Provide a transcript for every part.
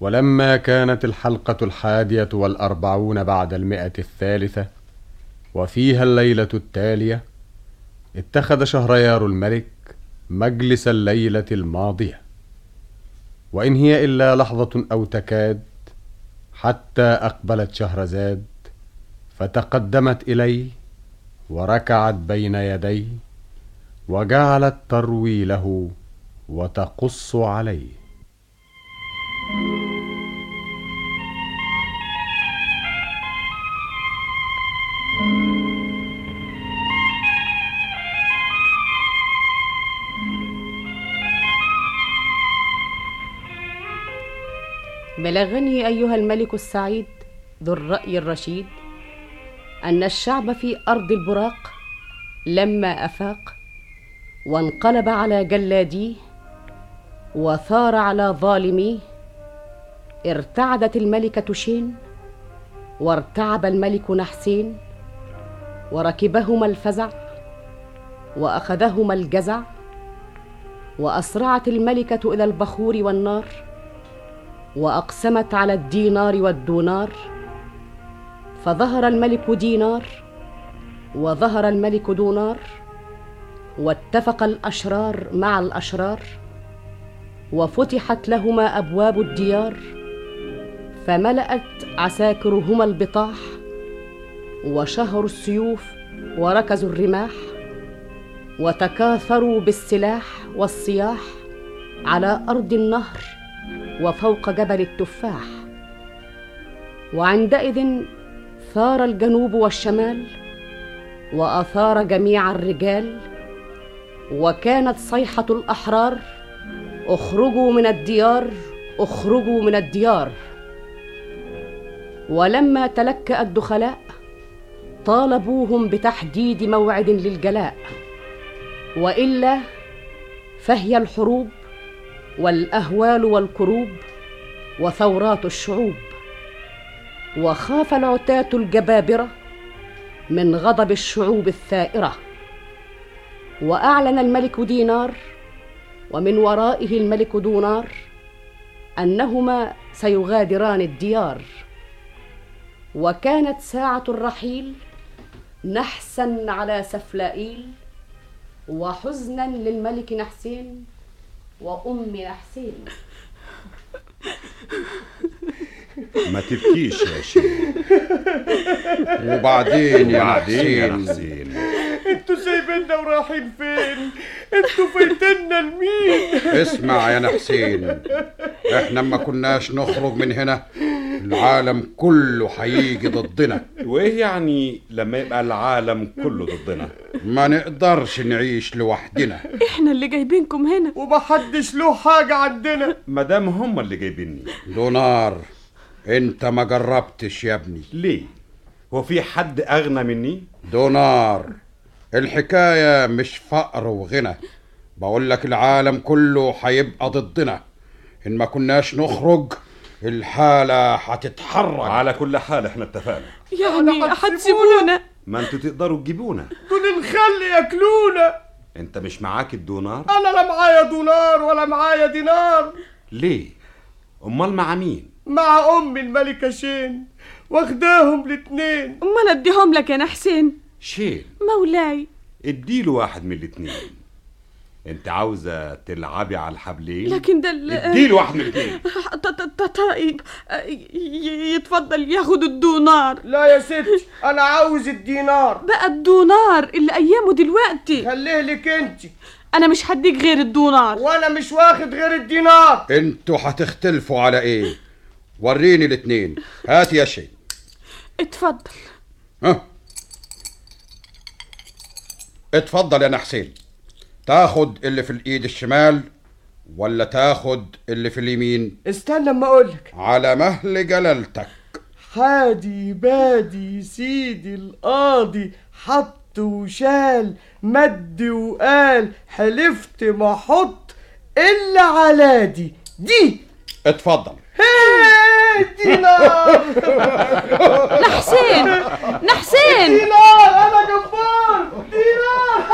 ولما كانت الحلقة 41 بعد 100 وفيها الليلة التالية، اتخذ شهريار الملك مجلس الليلة الماضية، وإن هي إلا لحظة أو تكاد، حتى أقبلت شهرزاد فتقدمت إليه وركعت بين يديه وجعلت تروي له وتقص عليه. بلغني أيها الملك السعيد ذو الرأي الرشيد أن الشعب في أرض البراق لما أفاق وانقلب على جلاديه وثار على ظالميه، ارتعدت الملكة شين وارتعب الملك نحسين، وركبهما الفزع وأخذهما الجزع، وأسرعت الملكة إلى البخور والنار، وأقسمت على الدينار والدونار، فظهر الملك دينار وظهر الملك دونار، واتفق الأشرار مع الأشرار، وفتحت لهما أبواب الديار، فملأت عساكرهما البطاح، وشهروا السيوف وركزوا الرماح، وتكاثروا بالسلاح والصياح على أرض النهر وفوق جبل التفاح. وعندئذ ثار الجنوب والشمال وأثار جميع الرجال، وكانت صيحة الأحرار: اخرجوا من الديار، اخرجوا من الديار. ولما تلكأ الدخلاء طالبوهم بتحديد موعد للجلاء، وإلا فهي الحروب والأهوال والكروب وثورات الشعوب. وخاف العتاة الجبابرة من غضب الشعوب الثائرة، وأعلن الملك دينار ومن ورائه الملك دونار أنهما سيغادران الديار. وكانت ساعة الرحيل نحسا على سفلائيل، وحزنا للملك نحسين وأم نحسين. ما تبكيش يا شيخ. وبعدين يا حسين انتوا سايبيننا ورايحين فين؟ انتوا فايتنا لمين؟ اسمع يا نحسين، احنا ما كناش نخرج من هنا العالم كله هيجي ضدنا. وايه يعني لما يبقى العالم كله ضدنا؟ ما نقدرش نعيش لوحدنا، احنا اللي جايبينكم هنا ومحدش له حاجة عندنا مادام هم اللي جايبيني. دونار، انت ما جربتش يا ابني. ليه؟ هو في حد اغنى مني؟ دونار، الحكاية مش فقر وغنى، بقول لك العالم كله هيبقى ضدنا، ان ما كناش نخرج الحالة هتتحرك. على كل حال احنا اتفقنا. يعني هتسيبونا؟ ما انتوا تقدروا تجيبونا. دول الخل ياكلونا. انت مش معاك الدونار؟ انا لا معايا دونار ولا معايا دينار. ليه؟ امال مع مين؟ مع امي الملكة شين، واخداهم الاتنين. امال اديهم لك يا نحسين؟ شين مولاي اديله واحد من الاتنين. انت عاوزة تلعبي على الحبلين؟ لكن ده اديله واحد من الاتنين. طيب يتفضل ياخد الدونار. لا يا ست، انا عاوز الدينار. بقى الدونار اللي ايامه دلوقتي. خليه لك انت. انا مش هديك غير الدونار. وانا مش واخد غير الدينار. انتوا هتختلفوا على ايه؟ وريني الاتنين. هات يا شيء. اتفضل. اتفضل يا نحسين، تاخد اللي في الايد الشمال ولا تاخد اللي في اليمين؟ استنى اما اقولك. على مهل جلالتك. حادي بادي سيدي القاضي، حط وشال مد وقال، حلفت ما احط الا على دي. اتفضل. دينار. نحسين دينار، انا جبار. دينار.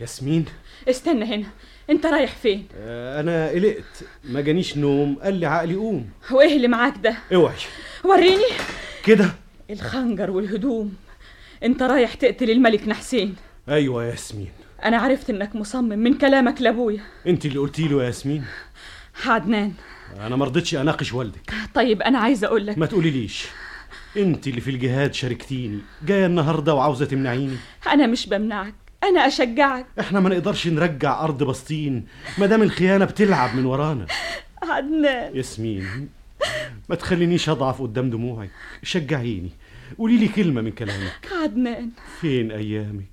ياسمين، استنى هنا، انت رايح فين؟ انا قلقت، ما جانيش نوم، قال لي عقلي قوم. وايه اللي معاك ده؟ اوعي وريني كده. الخنجر والهدوم. انت رايح تقتل الملك نحسين. ايوه يا ياسمين، انا عرفت انك مصمم من كلامك لابويا. انت اللي قلتي له يا ياسمين. عدنان، انا ما رضيتش اناقش والدك. طيب انا عايزه اقول لك. ما تقوليليش، انت اللي في الجهاد شاركتيني، جايه النهارده وعاوزه تمنعيني. انا مش بمنعك، انا اشجعك. احنا ما نقدرش نرجع ارض بسطين ما دام الخيانه بتلعب من ورانا. عدنان ياسمين، ما تخلينيش اضعف قدام دموعك، شجعيني، قولي لي كلمه من كلامك. عدنان، فين ايامك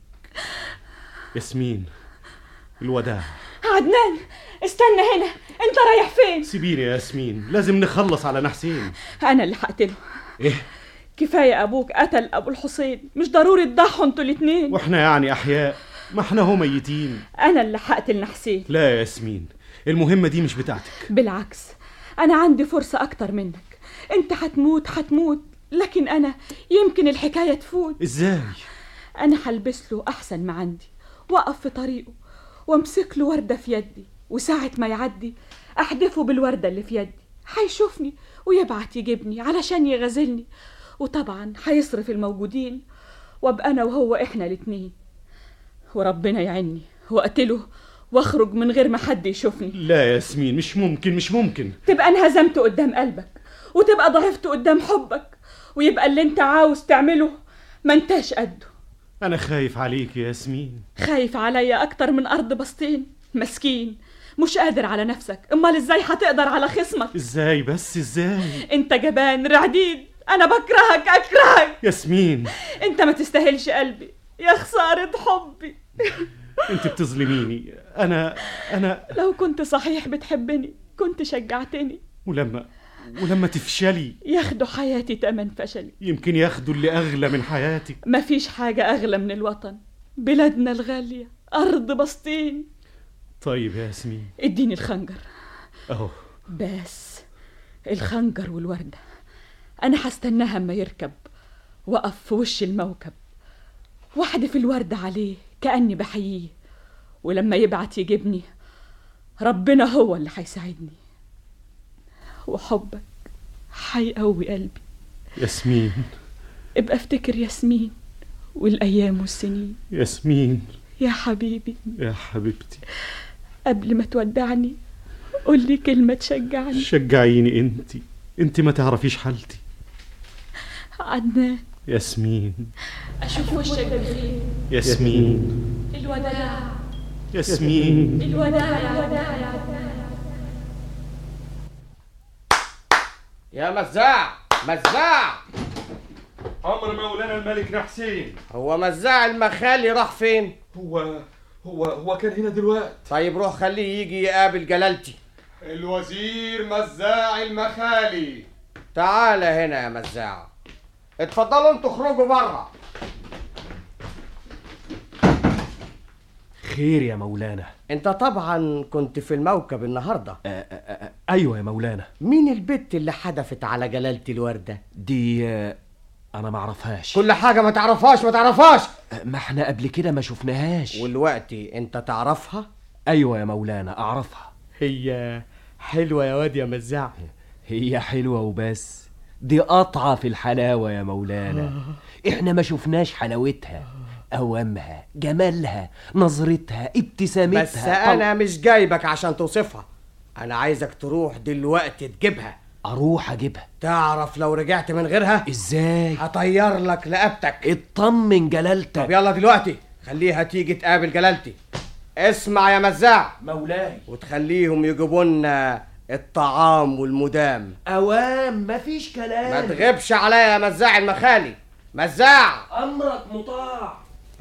ياسمين؟ الوداع. عدنان استنى هنا، انت رايح فين؟ سيبيني يا ياسمين، لازم نخلص على نحسين. انا اللي هقتله. ايه؟ كفايه ابوك قتل ابو الحسين، مش ضروري تضحوا انتوا الاتنين. واحنا يعني احياء؟ ما احنا هو ميتين. انا اللي هقتل نحسين. لا يا ياسمين، المهمه دي مش بتاعتك. بالعكس، انا عندي فرصه اكتر منك. انت هتموت، لكن انا يمكن الحكايه تفوت. ازاي؟ انا هلبس له احسن ما عندي، واقف في طريقه وامسك له ورده في يدي، وساعه ما يعدي احدفه بالورده اللي في يدي، هيشوفني ويبعت يجيبني علشان يغازلني، وطبعا هيصرف الموجودين، وابقى انا وهو احنا الاتنين، وربنا يعيني واقتله واخرج من غير ما حد يشوفني. لا يا ياسمين، مش ممكن، مش ممكن. تبقى انهزمت قدام قلبك، وتبقى ضعفت قدام حبك، ويبقى اللي انت عاوز تعمله ما انتاش قده. انا خايف عليك يا ياسمين. خايف عليا اكتر من ارض بسطين؟ مسكين، مش قادر على نفسك، امال ازاي هتقدر على خصمك؟ ازاي بس، ازاي؟ انت جبان رعديد، انا اكرهك. ياسمين، انت ما تستاهلش قلبي، يا خسارة حبي. انت بتظلميني. انا لو كنت صحيح بتحبني كنت شجعتني. ولما تفشلي ياخدوا حياتي تمن فشلي. يمكن ياخدوا اللي اغلى من حياتك. مفيش حاجة اغلى من الوطن، بلادنا الغالية، ارض بسطين. طيب يا ياسمين، اديني الخنجر اهو. بس الخنجر والوردة انا هستناها اما يركب، وقف في وش الموكب، واحدف الوردة عليه كأني بحييه، ولما يبعت يجيبني ربنا هو اللي هيساعدني، وحبك هيقوي قلبي. ياسمين، ابقى افتكر ياسمين والايام والسنين. ياسمين يا حبيبي، يا حبيبتي، قبل ما تودعني قول لي كلمة تشجعني. شجعيني، انت ما تعرفيش حالتي. عدنان. ياسمين، اشوف وشك بخير. ياسمين، الوداع. ياسمين، الوداع. يا مزاع امر مولانا الملك نحسين. هو مزاع المخالي راح فين؟ هو كان هنا دلوقتي. طيب روح خليه يجي يقابل جلالتي. الوزير مزاع المخالي. تعال هنا يا مزاع، اتفضلوا انتوا اخرجوا بره. خير يا مولانا. انت طبعا كنت في الموكب النهارده. ايوه يا مولانا. مين البت اللي حدفت على جلالتي الوردة دي؟ انا ما اعرفهاش. كل حاجة ما تعرفهاش. ما احنا قبل كده ما شفناهاش. والوقتي انت تعرفها؟ ايوه يا مولانا اعرفها. هي حلوة يا واد يا مزاع. هي حلوة وبس، دي قطعة في الحلاوة يا مولانا. احنا ما شفناش حلاوتها، أوامها، جمالها، نظرتها، ابتسامتها. بس أنا مش جايبك عشان توصفها، أنا عايزك تروح دلوقتي تجيبها. أروح أجيبها؟ تعرف لو رجعت من غيرها إزاي؟ هطير لك رقبتك. اطمن جلالتك. طب يلا دلوقتي خليها تيجي تقابل جلالتي. اسمع يا مزاع مولاي، وتخليهم يجيبوا لنا الطعام والمدام. أوام، مفيش كلام. ما تغيبش عليا يا مزاع المخالي. مزاع، أمرك مطاع.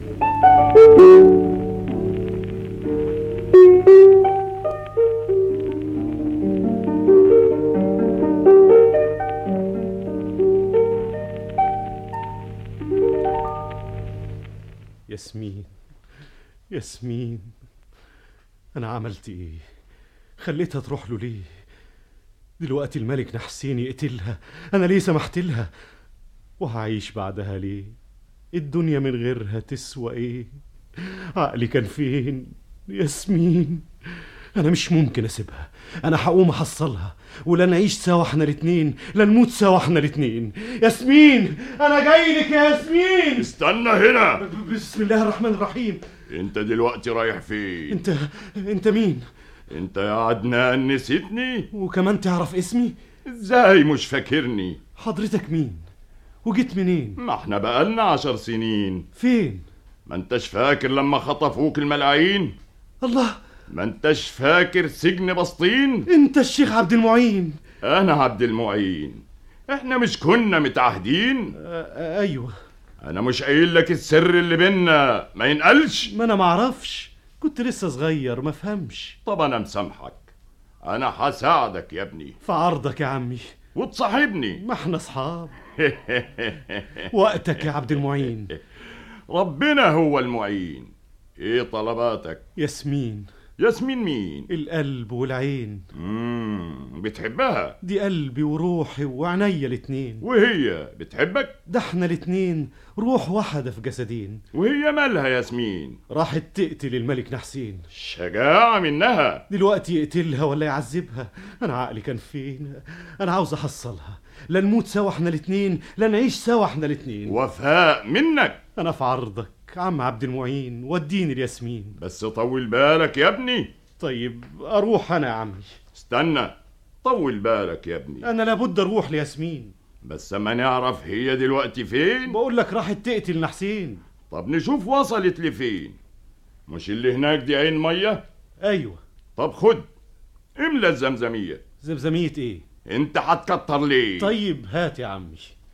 ياسمين، أنا عملت إيه؟ خليتها تروح له ليه؟ دلوقتي الملك نحسين يقتلها، أنا ليه سمحت لها؟ وهعيش بعدها ليه؟ الدنيا من غيرها تسوى إيه؟ عقلي كان فين؟ ياسمين، أنا مش ممكن أسيبها. أنا هقوم أحصلها، ولا نعيش سوا احنا الاتنين، لا نموت سوا احنا الاتنين. ياسمين، أنا جاي لك يا ياسمين. استنى هنا. بسم الله الرحمن الرحيم. انت دلوقتي رايح فين؟ انت مين؟ انت يا عدنان نسيتني؟ وكمان تعرف اسمي؟ ازاي مش فاكرني؟ حضرتك مين؟ وجيت منين؟ ما احنا بقالنا 10 سنين. فين؟ ما انتش فاكر لما خطفوك الملاعين؟ الله، ما انتش فاكر سجن بسطين؟ انت الشيخ عبد المعين. انا عبد المعين. احنا مش كنا متعهدين؟ ايوه. انا مش قايل لك السر اللي بينا ما ينقلش؟ ما انا معرفش، كنت لسه صغير ما فهمش. طب انا مسامحك، انا هساعدك يا ابني. في عرضك يا عمي. وتصاحبني. ما احنا اصحاب. وقتك يا عبد المعين. ربنا هو المعين. ايه طلباتك؟ ياسمين. ياسمين مين؟ القلب والعين. بتحبها؟ دي قلبي وروحي وعينيا الاتنين. وهي بتحبك؟ ده احنا الاتنين روح واحدة في جسدين. وهي مالها ياسمين؟ راحت تقتل الملك نحسين. شجاعة منها. دلوقتي يقتلها ولا يعذبها؟ انا عقلي كان فين؟ انا عاوز احصلها، لا نموت سوا احنا الاتنين، لا نعيش سوا احنا الاتنين. وفاء منك. انا في عرضك عم عبد المعين، وديني الياسمين. بس طول بالك يا ابني. طيب اروح انا يا عمي. استنى، طول بالك يا ابني. انا لابد اروح لياسمين. بس اما نعرف هي دلوقتي فين. بقول لك راحت تقتل نحسين. طب نشوف وصلت لفين. مش اللي هناك دي عين ميه؟ ايوه. طب خد، املى الزمزميه. زمزميه ايه؟ انت هتكتر ليه؟ طيب هات يا عمي.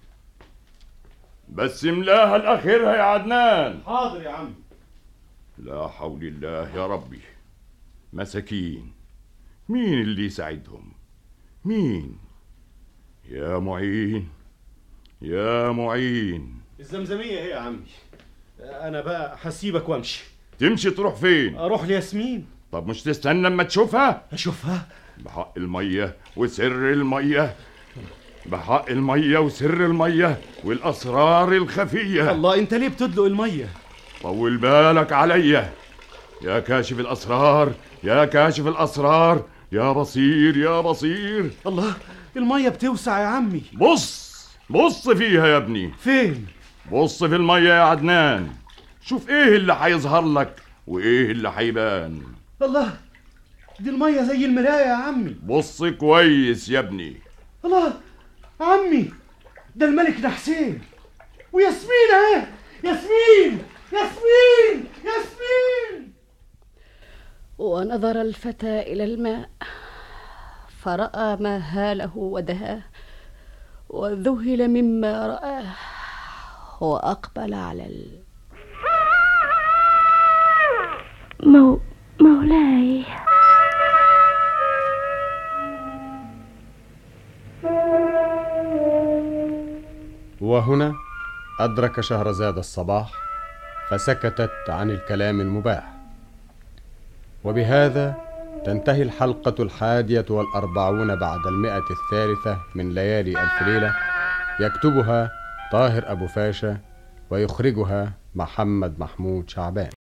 بس املاها لاخرها يا عدنان. حاضر يا عمي. لا حول الله يا ربي. مساكين، مين اللي يساعدهم؟ مين؟ يا معين، يا معين. الزمزميه هي يا عمي. انا بقى هسيبك وامشي. تمشي تروح فين؟ اروح لياسمين. طب مش تستنى لما تشوفها؟ اشوفها؟ بحق الميه وسر الميه، بحق الميه وسر الميه والاسرار الخفيه. الله، انت ليه بتدلق الميه؟ طول بالك عليا يا كاشف الاسرار، يا كاشف الاسرار، يا بصير يا بصير. الله، الميه بتوسع يا عمي. بص فيها يا ابني. فين؟ بص في الميه يا عدنان، شوف ايه اللي هيظهر لك وايه اللي هيبان. الله، دي الميه زي المرايه يا عمي. بص كويس يا ابني. الله عمي، ده الملك نحسين وياسمين اهي. ياسمين ياسمين ياسمين. ونظر الفتى إلى الماء فرأى ما هاله ودهاه، وذهل مما رآه، وأقبل على مولاي. وهنا أدرك شهرزاد الصباح، فسكتت عن الكلام المباح. وبهذا تنتهي الحلقة 41 بعد 100 من ليالي ألف ليلة. يكتبها طاهر أبو فاشا، ويخرجها محمد محمود شعبان.